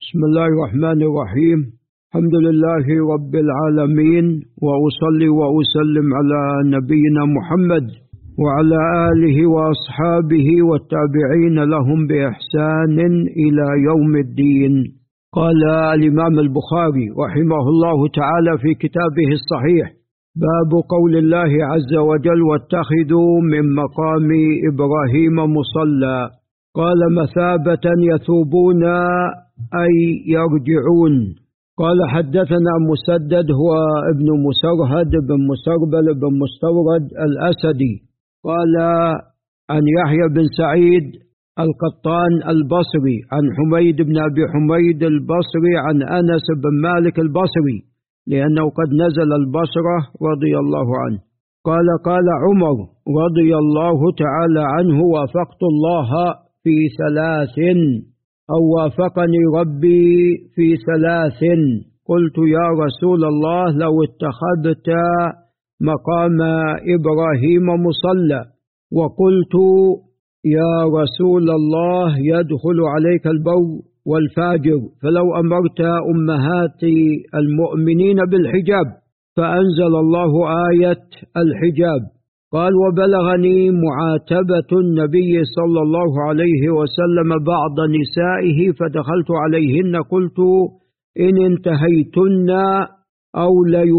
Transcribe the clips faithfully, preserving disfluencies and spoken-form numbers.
بسم الله الرحمن الرحيم. الحمد لله رب العالمين، وأصلي وأسلم على نبينا محمد وعلى آله وأصحابه والتابعين لهم بإحسان إلى يوم الدين. قال الإمام البخاري رحمه الله تعالى في كتابه الصحيح: باب قول الله عز وجل: واتخذوا من مقام إبراهيم مصلى. قال: مثابة يثوبون أي يرجعون. قال: حدثنا مسدد هو ابن مسرهد بن مسربل بن مستورد الأسدي قال: عن يحيى بن سعيد القطان البصري عن حميد بن أبي حميد البصري عن أنس بن مالك البصري، لأنه قد نزل البصرة رضي الله عنه. قال: قال عمر رضي الله تعالى عنه: وافقت الله في ثلاث، أو وافقني ربي في ثلاث. قلت: يا رسول الله، لو اتخذت مقام إبراهيم مصلى. وقلت: يا رسول الله، يدخل عليك البر والفاجر، فلو أمرت أمهات المؤمنين بالحجاب. فأنزل الله آية الحجاب. قال: وبلغني معاتبة النبي صلى الله عليه وسلم بعض نسائه فدخلت عليهن قلت: إن انتهيتن أو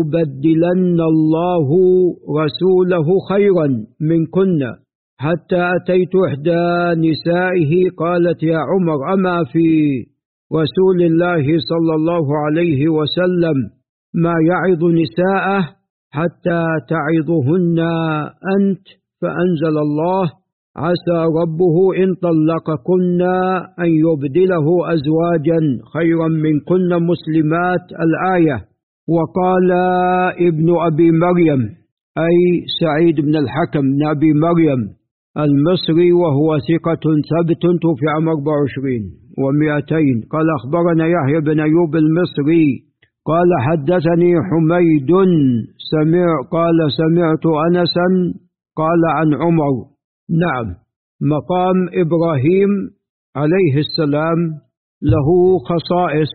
ليبدلن الله رسوله خيرا منكن. حتى أتيت إحدى نسائه قالت: يا عمر، أما في رسول الله صلى الله عليه وسلم ما يعظ نساءه حتى تعظهن أنت؟ فأنزل الله: عسى ربه إن طلقكن أن يبدله أزواجا خيرا منكن مسلمات. الآية. وقال ابن أبي مريم أي سعيد بن الحكم بن أبي مريم المصري، وهو ثقة ثبت، توفي عام أربع وعشرين ومئتين. قال: أخبرنا يحيى بن أيوب المصري قال: حدثني حميد سمع قال: سمعت أنسا قال عن عمر. نعم، مقام إبراهيم عليه السلام له خصائص،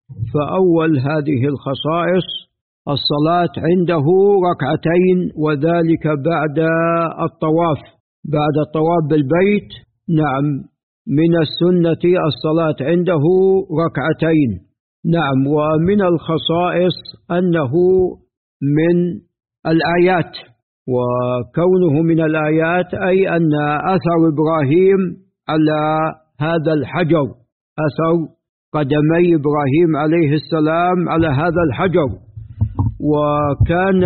فأول هذه الخصائص الصلاة عنده ركعتين، وذلك بعد الطواف بعد الطواف بالبيت. نعم، من السنة الصلاة عنده ركعتين. نعم، ومن الخصائص أنه من الآيات، وكونه من الآيات أي أن أثر إبراهيم على هذا الحجر، أثر قدمي إبراهيم عليه السلام على هذا الحجر، وكان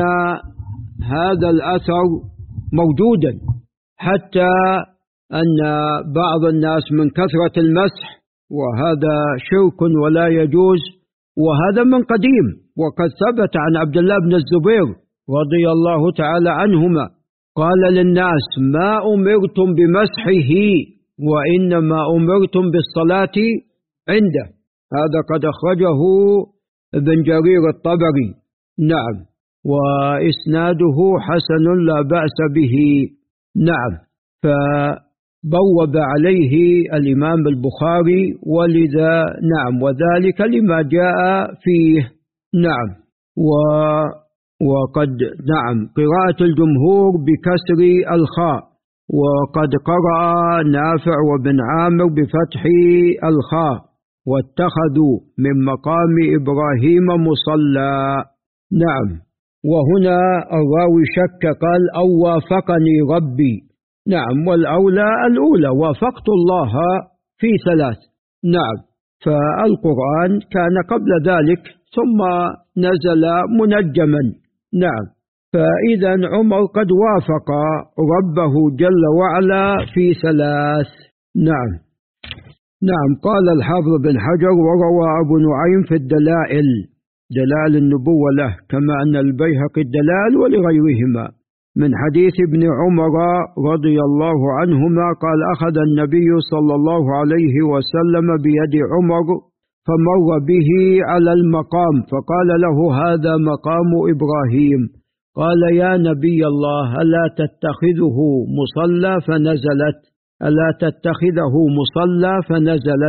هذا الأثر موجودا، حتى أن بعض الناس من كثرة المسح، وهذا شرك ولا يجوز، وهذا من قديم. وقد ثبت عن عبد الله بن الزبير رضي الله تعالى عنهما قال للناس: ما أمرتم بمسحه، وإنما أمرتم بالصلاة عنده. هذا قد أخرجه ابن جرير الطبري. نعم، وإسناده حسن لا بأس به. نعم، فبوب عليه الإمام البخاري، ولذا نعم وذلك لما جاء فيه. نعم، و وقد نعم قراءة الجمهور بكسر الخاء، وقد قرأ نافع وابن عامر بفتح الخاء: واتخذوا من مقام إبراهيم مصلى. نعم، وهنا الراوي شك قال: أو وافقني ربي. نعم، والأولى الأولى، وافقت الله في ثلاث. نعم، فالقرآن كان قبل ذلك ثم نزل منجما. نعم، فإذا عمر قد وافق ربه جل وعلا في ثلاث. نعم. نعم، قال الحافظ بن حجر: وروى أبو نعيم في الدلائل، دلائل النبوة له، كما أن البيهقي الدلائل ولغيرهما، من حديث ابن عمر رضي الله عنهما قال: أخذ النبي صلى الله عليه وسلم بيد عمر فمر به على المقام فقال له: هذا مقام إبراهيم. قال: يا نبي الله، ألا تتخذه مصلى؟ فنزلت: ألا تتخذه مصلى؟ فنزلت.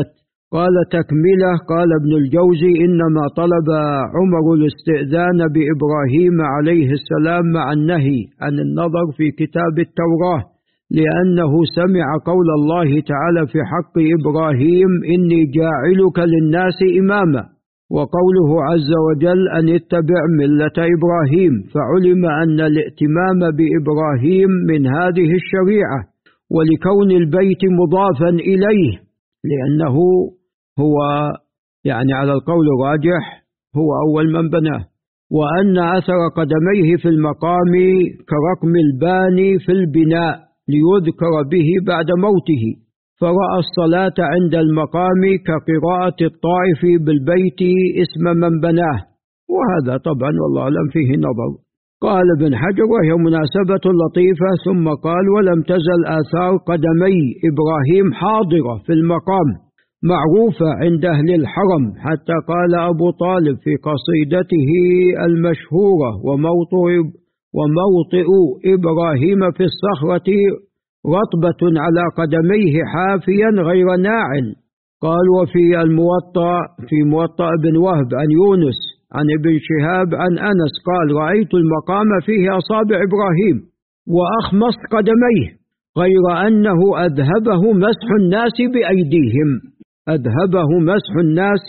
قال تكملة. قال ابن الجوزي إنما طلب عمر الاستئذان بإبراهيم عليه السلام مع النهي عن النظر في كتاب التوراة، لأنه سمع قول الله تعالى في حق إبراهيم إني جاعلك للناس إماما، وقوله عز وجل أن اتبع ملة إبراهيم، فعلم أن الائتمام بإبراهيم من هذه الشريعة، ولكون البيت مضافا إليه لأنه هو يعني على القول الراجح هو أول من بناه، وأن أثر قدميه في المقام كرقم الباني في البناء ليذكر به بعد موته، فرأى الصلاة عند المقام كقراءة الطائف بالبيت اسم من بناه، وهذا طبعا والله لم فيه نظر. قال ابن حجر وهي مناسبة لطيفة، ثم قال ولم تزل آثار قدمي إبراهيم حاضرة في المقام معروفة عند أهل الحرم، حتى قال أبو طالب في قصيدته المشهورة وموطئ, وموطئ إبراهيم في الصخرة رطبة على قدميه حافيا غير ناعل. قال وفي الموطأ في موطأ بن وهب عن يونس عن ابن شهاب عن أنس قال رأيت المقام فيه أصابع إبراهيم وأخمص قدميه، غير أنه أذهبه مسح الناس بأيديهم أذهبه مسح الناس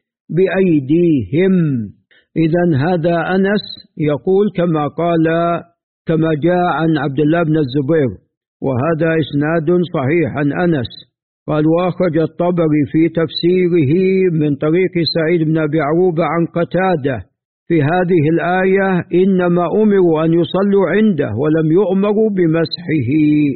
بأيديهم. إذن هذا أنس يقول كما قال كما جاء عن عبد الله بن الزبير، وهذا إسناد صحيح عن أنس. قال وأخرج الطبري في تفسيره من طريق سعيد بن أبي عروبة عن قتادة في هذه الآية إنما أمروا أن يصلوا عنده ولم يؤمروا بمسحه.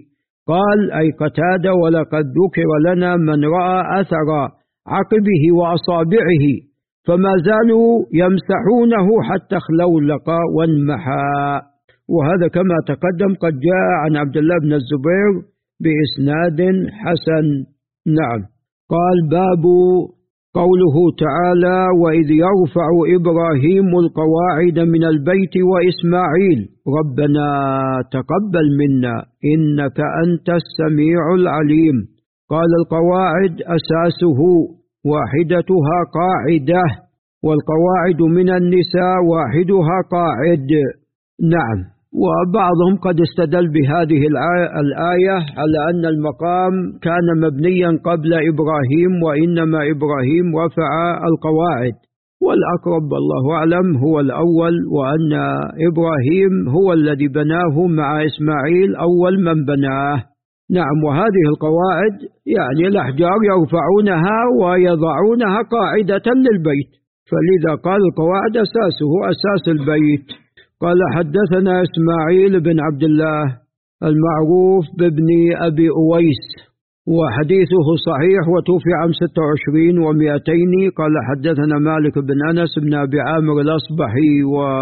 قال أي قتادة ولقد ذكر لنا من رأى أثر عقبه وأصابعه فما زالوا يمسحونه حتى اخلولق وانمحى، وهذا كما تقدم قد جاء عن عبد الله بن الزبير بإسناد حسن. نعم. قال باب قوله تعالى وإذ يرفع إبراهيم القواعد من البيت وإسماعيل ربنا تقبل منا إنك أنت السميع العليم. قال القواعد أساسه واحدتها قاعدة، والقواعد من النساء واحدها قاعد. نعم. وبعضهم قد استدل بهذه الآية على أن المقام كان مبنيا قبل إبراهيم، وإنما إبراهيم رفع القواعد، والأقرب والله أعلم هو الأول، وأن إبراهيم هو الذي بناه مع إسماعيل أول من بناه. نعم. وهذه القواعد يعني الأحجار يرفعونها ويضعونها قاعدة للبيت، فلذا قال القواعد أساسه أساس البيت. قال حدثنا إسماعيل بن عبد الله المعروف بابن أبي أويس، وحديثه صحيح وتوفي عام ستة وعشرين ومئتين. قال حدثنا مالك بن أنس بن أبي عامر الأصبحي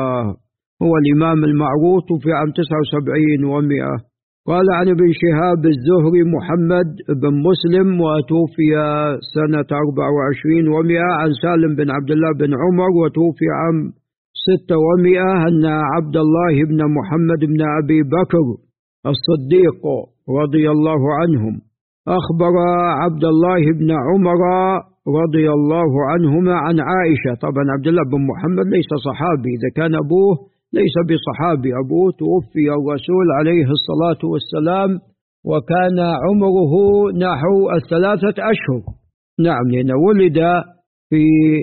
وهو الإمام المعروف، توفي عام تسعة وسبعين ومئة. قال عن ابن شهاب الزهري محمد بن مسلم وتوفي سنة أربعة وعشرين ومئة، عن سالم بن عبد الله بن عمر وتوفي عام ستة ومئة، أن عبد الله بن محمد بن أبي بكر الصديق رضي الله عنهم أخبر عبد الله بن عمر رضي الله عنهما عن عائشة. طبعا عبد الله بن محمد ليس صحابي، إذا كان أبوه ليس بصحابي، أبوه توفي الرسول عليه الصلاة والسلام وكان عمره نحو الثلاثة أشهر. نعم، لأنه ولد في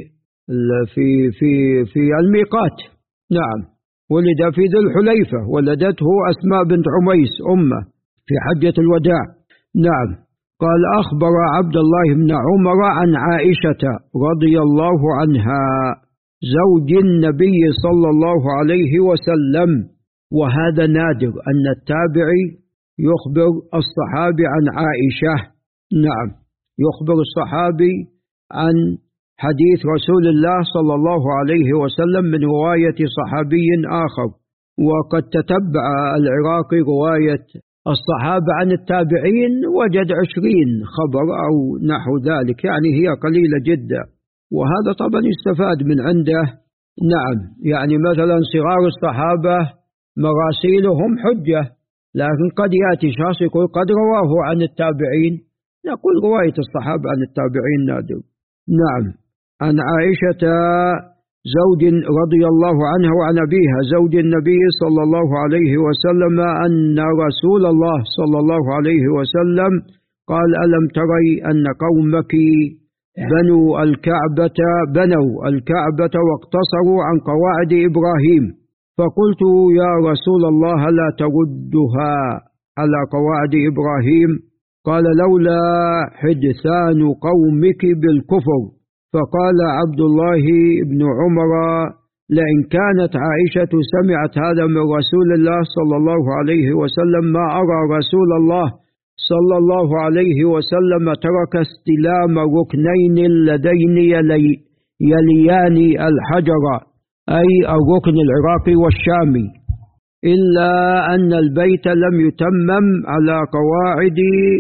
في في في الميقات. نعم، ولد في ذي الحليفة، ولدته أسماء بنت عميس أمه في حجة الوداع. نعم. قال أخبر عبد الله بن عمر عن عائشة رضي الله عنها زوج النبي صلى الله عليه وسلم، وهذا نادر أن التابعي يخبر الصحابي عن عائشة. نعم، يخبر الصحابي عن حديث رسول الله صلى الله عليه وسلم من رواية صحابي آخر. وقد تتبع العراقي رواية الصحابة عن التابعين وجد عشرين خبر أو نحو ذلك، يعني هي قليلة جدا، وهذا طبعا يستفاد من عنده. نعم، يعني مثلا صغار الصحابة مراسيلهم حجة، لكن قد يأتي شخص يقول قد رواه عن التابعين، نقول رواية الصحابة عن التابعين نادر. نعم. عن عائشة زوج رضي الله عنها وعن أبيها زوج النبي صلى الله عليه وسلم أن رسول الله صلى الله عليه وسلم قال: ألم تري أن قومك بنوا الكعبة بنوا الكعبة واقتصروا عن قواعد إبراهيم؟ فقلت: يا رسول الله لا تردها على قواعد إبراهيم؟ قال: لولا حدثان قومك بالكفر. فقال عبد الله بن عمر: لئن كانت عائشة سمعت هذا من رسول الله صلى الله عليه وسلم ما أرى رسول الله صلى الله عليه وسلم ترك استلام ركنين اللذين يلي يليان الحجر، أي الركن العراقي والشامي، إلا أن البيت لم يتمم على قواعد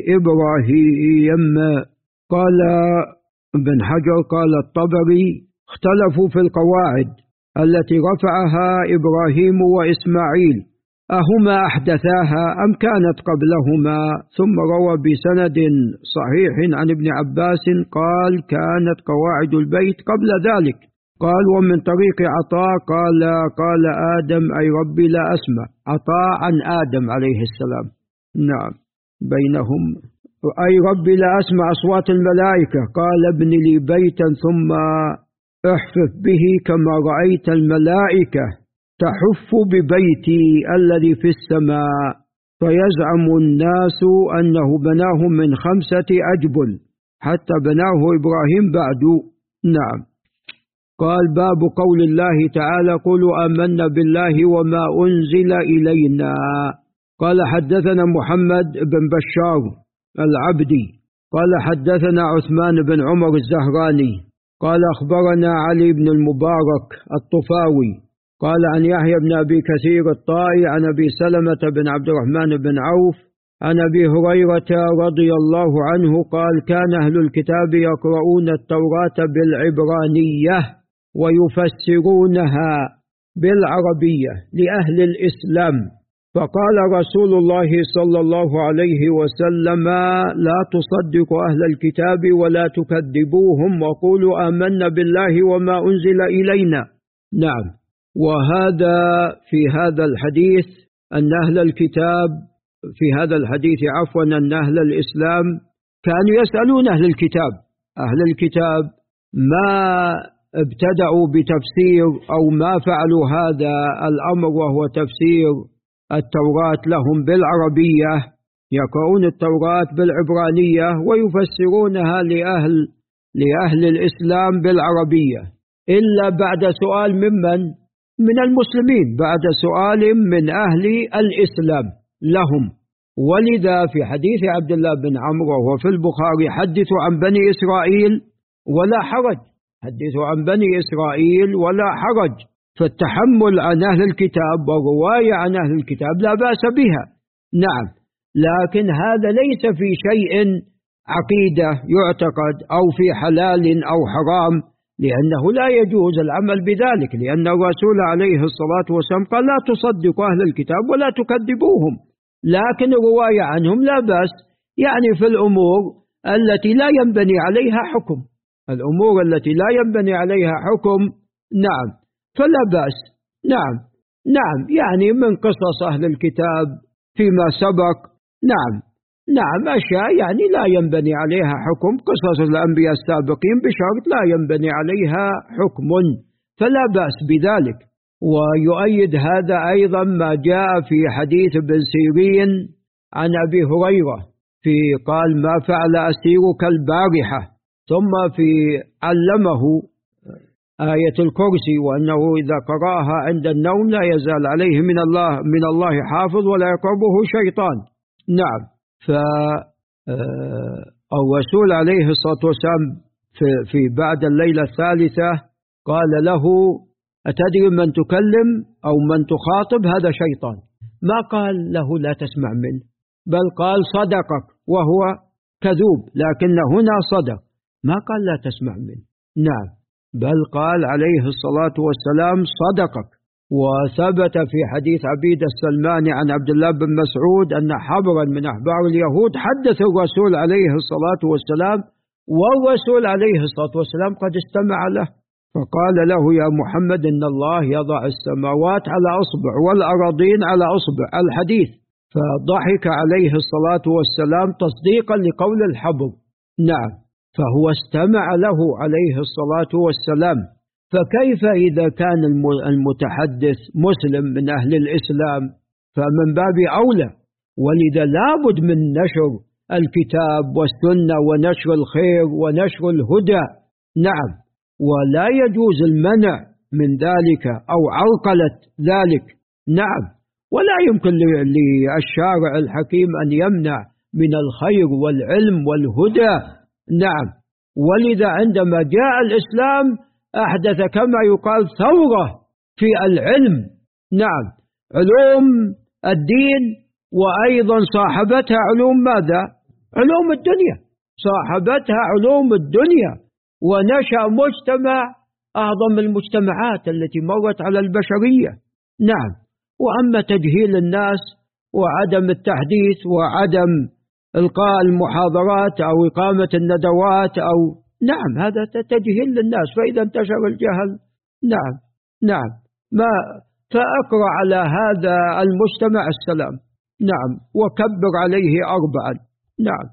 إبراهيم. قال ابن حجر قال الطبري: اختلفوا في القواعد التي رفعها إبراهيم وإسماعيل، أهما أحدثاها أم كانت قبلهما؟ ثم روى بسند صحيح عن ابن عباس قال: كانت قواعد البيت قبل ذلك. قال: ومن طريق عطاء قال: قال آدم: أي ربي لا أسمع. عطاء عن آدم عليه السلام. نعم، بينهم: أي ربي لا أسمع أصوات الملائكة. قال: ابن لي بيتا ثم احفف به كما رأيت الملائكة تحف ببيتي الذي في السماء. فيزعم الناس أنه بناه من خمسة أجبل حتى بناه إبراهيم بعد. نعم. قال: باب قول الله تعالى: قولوا آمنا بالله وما أنزل إلينا. قال: حدثنا محمد بن بشار العبدي قال: حدثنا عثمان بن عمر الزهراني قال: أخبرنا علي بن المبارك الطفاوي قال: عن يحيى بن أبي كثير الطائي عن أبي سلمة بن عبد الرحمن بن عوف عن أبي هريرة رضي الله عنه قال: كان أهل الكتاب يقرؤون التوراة بالعبرانية ويفسرونها بالعربية لأهل الإسلام، فقال رسول الله صلى الله عليه وسلم: لا تصدقوا أهل الكتاب ولا تكذبوهم وقولوا آمنا بالله وما أنزل إلينا. نعم. وهذا في هذا الحديث أن أهل الكتاب في هذا الحديث عفوا أن أهل الإسلام كانوا يسألون أهل الكتاب أهل الكتاب ما ابتدأوا بتفسير أو ما فعلوا هذا الأمر، وهو تفسير التوراة لهم بالعربية، يقرؤون التوراة بالعبرانية ويفسرونها لأهل لأهل الإسلام بالعربية، إلا بعد سؤال ممن من المسلمين، بعد سؤال من أهل الإسلام لهم. ولذا في حديث عبد الله بن عمرو وهو في البخاري: حدثوا عن بني إسرائيل ولا حرج، حدثوا عن بني إسرائيل ولا حرج. فالتحمل عن أهل الكتاب والرواية عن أهل الكتاب لا بأس بها. نعم، لكن هذا ليس في شيء عقيدة يعتقد أو في حلال أو حرام، لأنه لا يجوز العمل بذلك، لأن الرسول عليه الصلاة والسلام قال: لا تصدقوا أهل الكتاب ولا تكذبوهم. لكن الرواية عنهم لا بأس، يعني في الأمور التي لا ينبني عليها حكم، الأمور التي لا ينبني عليها حكم نعم فلا بأس. نعم نعم يعني من قصص أهل الكتاب فيما سبق، نعم نعم أشياء يعني لا ينبني عليها حكم، قصص الأنبياء السابقين بشرط لا ينبني عليها حكم، فلا بأس بذلك. ويؤيد هذا أيضا ما جاء في حديث ابن سيرين عن أبي هريرة في قال: ما فعل أسيرك البارحة، ثم في علمه آية الكرسي، وأنه إذا قرأها عند النوم لا يزال عليه من الله من الله حافظ ولا يقربه شيطان. نعم. فالرسول عليه الصلاة والسلام في, في بعد الليلة الثالثة قال له: أتدري من تكلم أو من تخاطب؟ هذا شيطان. ما قال له لا تسمع منه، بل قال صدقك وهو كذوب، لكن هنا صدق، ما قال لا تسمع منه. نعم، بل قال عليه الصلاة والسلام صدقك. وثبت في حديث عبيد السلماني عن عبد الله بن مسعود أن حبرا من أحبار اليهود حدث الرسول عليه الصلاة والسلام والرسول عليه الصلاة والسلام قد استمع له، فقال له: يا محمد إن الله يضع السماوات على أصبع والأراضين على أصبع، الحديث. فضحك عليه الصلاة والسلام تصديقا لقول الحبر. نعم، فهو استمع له عليه الصلاة والسلام. فكيف إذا كان المتحدث مسلم من أهل الإسلام؟ فمن باب أولى. ولذا لابد من نشر الكتاب والسنة ونشر الخير ونشر الهدى. نعم، ولا يجوز المنع من ذلك أو عرقلة ذلك. نعم، ولا يمكن للشارع الحكيم أن يمنع من الخير والعلم والهدى. نعم، ولذا عندما جاء الإسلام أحدث كما يقال ثورة في العلم. نعم، علوم الدين، وأيضا صاحبتها علوم ماذا؟ علوم الدنيا، صاحبتها علوم الدنيا، ونشأ مجتمع أعظم المجتمعات التي مرت على البشرية. نعم، وأما تجهيل الناس وعدم التحديث وعدم إلقاء المحاضرات أو إقامة الندوات أو نعم، هذا تجهيل للناس، فإذا انتشر الجهل نعم نعم ما فأقرأ على هذا المجتمع السلام. نعم، وكبر عليه أربعا. نعم،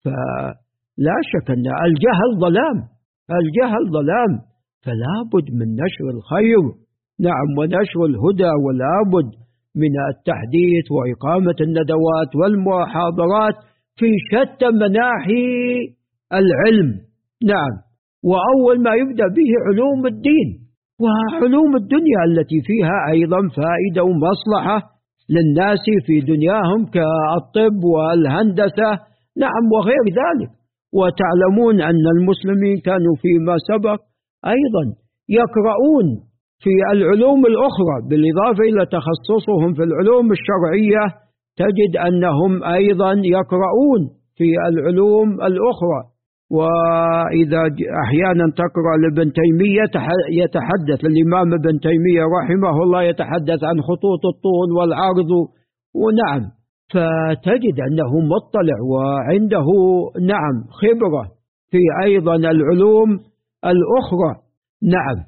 فلا شك أن الجهل ظلام، الجهل ظلام، فلا بد من نشر الخير. نعم، ونشر الهدى، ولا بد من التحديث وإقامة الندوات والمحاضرات في شتى مناحي العلم. نعم، وأول ما يبدأ به علوم الدين وعلوم الدنيا التي فيها أيضا فائدة ومصلحة للناس في دنياهم كالطب والهندسة. نعم، وغير ذلك. وتعلمون أن المسلمين كانوا فيما سبق أيضا يقرؤون في العلوم الأخرى بالإضافة إلى تخصصهم في العلوم الشرعية، تجد أنهم أيضا يقرؤون في العلوم الأخرى. وإذا أحيانا تقرأ لابن تيمية يتحدث الإمام ابن تيمية رحمه الله يتحدث عن خطوط الطول والعرض، ونعم، فتجد أنه مطلع وعنده نعم خبرة في أيضا العلوم الأخرى. نعم،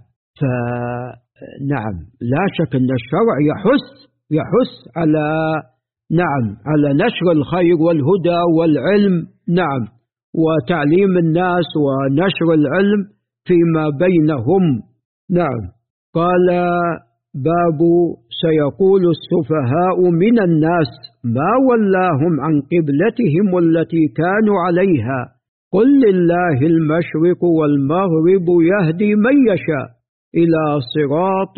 فنعم لا شك أن الشرع يحث يحث على نعم على نشر الخير والهدى والعلم. نعم، وتعليم الناس ونشر العلم فيما بينهم. نعم، قال: باب سيقول السفهاء من الناس ما ولاهم عن قبلتهم التي كانوا عليها قل لله المشرق والمغرب يهدي من يشاء إلى صراط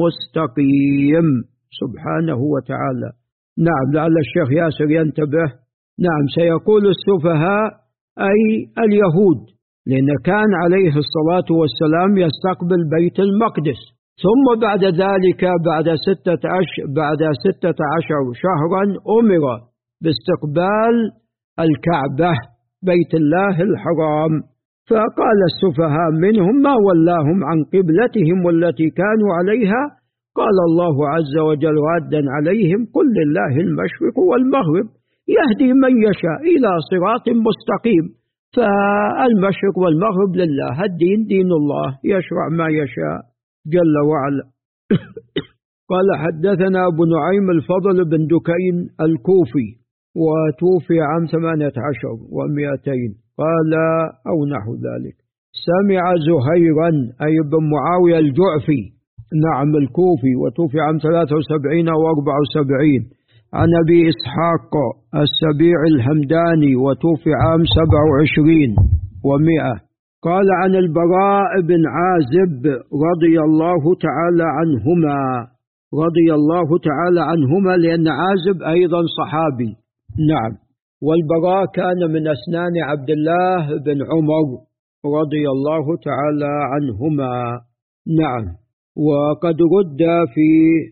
مستقيم سبحانه وتعالى. نعم، لعل الشيخ ياسر ينتبه. نعم، سيقول السفهاء أي اليهود، لأن كان عليه الصلاة والسلام يستقبل بيت المقدس، ثم بعد ذلك بعد ستة أشهر بعد ستة عشر شهرا أمر باستقبال الكعبة بيت الله الحرام. فقال السفهاء منهم ما ولاهم عن قبلتهم والتي كانوا عليها قال الله عز وجل ردا عليهم قل لله المشرق والمغرب يهدي من يشاء إلى صراط مستقيم. فالمشرق والمغرب لله، الدين دين الله يشرع ما يشاء جل وعلا. قال: حدثنا أبو نعيم الفضل بن دكين الكوفي وتوفي عام ثمانية عشر ومئتين قال أو نحو ذلك. سمع زهيرا أي بن معاوية الجعفي نعم الكوفي وتوفي عام ثلاثة وسبعين وأربع وسبعين عن أبي إسحاق السبيع الهمداني وتوفي عام سبع وعشرين ومئة قال عن البراء بن عازب رضي الله تعالى عنهما رضي الله تعالى عنهما لأن عازب أيضا صحابي. نعم، والبراء كان من أسنان عبد الله بن عمر رضي الله تعالى عنهما. نعم، وقد رد في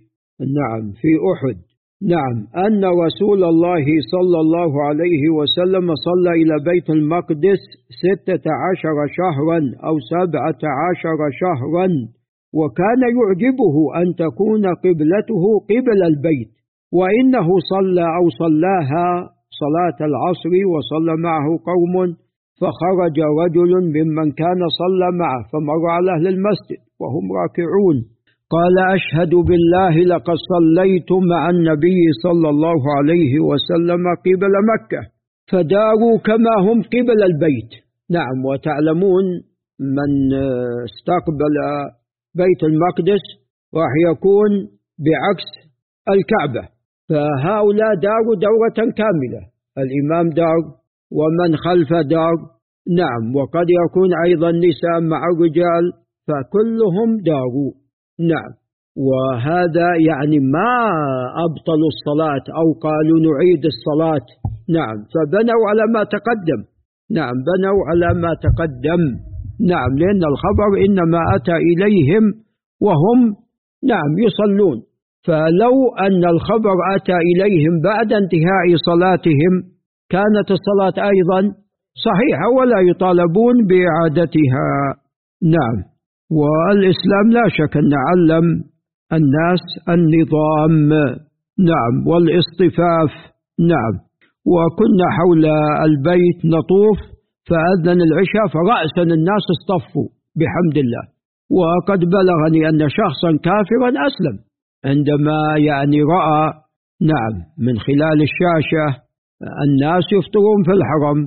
نعم في أحد نعم أن رسول الله صلى الله عليه وسلم صلى إلى بيت المقدس ستة عشر شهرا أو سبعة عشر شهرا، وكان يعجبه أن تكون قبلته قبل البيت، وإنه صلى أو صلاها صلاة العصر وصلى معه قوم فخرج رجل ممن كان صلى معه فمر على أهل المسجد وهم راكعون، قال: أشهد بالله لقد صليت مع النبي صلى الله عليه وسلم قبل مكة فداروا كما هم قبل البيت. نعم، وتعلمون من استقبل بيت المقدس راح يكون بعكس الكعبة، فهؤلاء داروا دورة كاملة، الإمام دار ومن خلف دار. نعم، وقد يكون أيضا نساء مع الرجال، فكلهم داروا. نعم، وهذا يعني ما أبطلوا الصلاة أو قالوا نعيد الصلاة. نعم، فبنوا على ما تقدم. نعم، بنوا على ما تقدم. نعم، لأن الخبر إنما أتى إليهم وهم نعم يصلون، فلو أن الخبر أتى إليهم بعد انتهاء صلاتهم كانت الصلاة أيضا صحيحة ولا يطالبون بإعادتها. نعم، والإسلام لا شك أن علم الناس النظام نعم والاصطفاف. نعم، وكنا حول البيت نطوف فأذن العشاء فرأسا الناس اصطفوا بحمد الله، وقد بلغني أن شخصا كافرا أسلم عندما يعني رأى نعم من خلال الشاشة الناس يفطرون في الحرم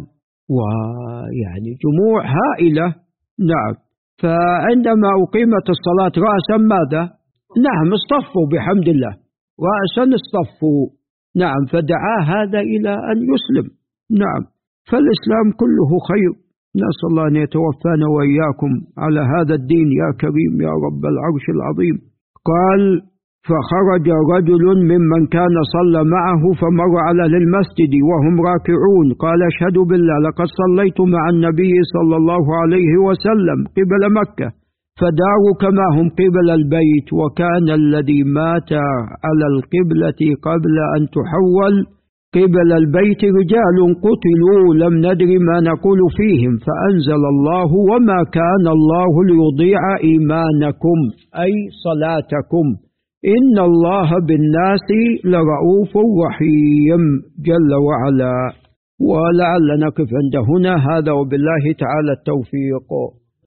ويعني جموع هائلة. نعم، فعندما أقيمت الصلاة رأسا ماذا؟ نعم اصطفوا بحمد الله، رأسا اصطفوا. نعم، فدعا هذا إلى أن يسلم. نعم، فالإسلام كله خير. نسأل الله أن يتوفانا وإياكم على هذا الدين يا كريم يا رب العرش العظيم. قال: فخرج رجل ممن كان صلى معه فمر على أهل المسجد وهم راكعون، قال: أشهد بالله لقد صليت مع النبي صلى الله عليه وسلم قبل مكة فداروا كما هم قبل البيت، وكان الذي مات على القبلة قبل أن تحول قبل البيت رجال قتلوا لم ندر ما نقول فيهم، فأنزل الله: وما كان الله ليضيع إيمانكم أي صلاتكم إن الله بالناس لرؤوف رحيم جل وعلا. ولعل نقف عند هنا، هذا وبالله تعالى التوفيق.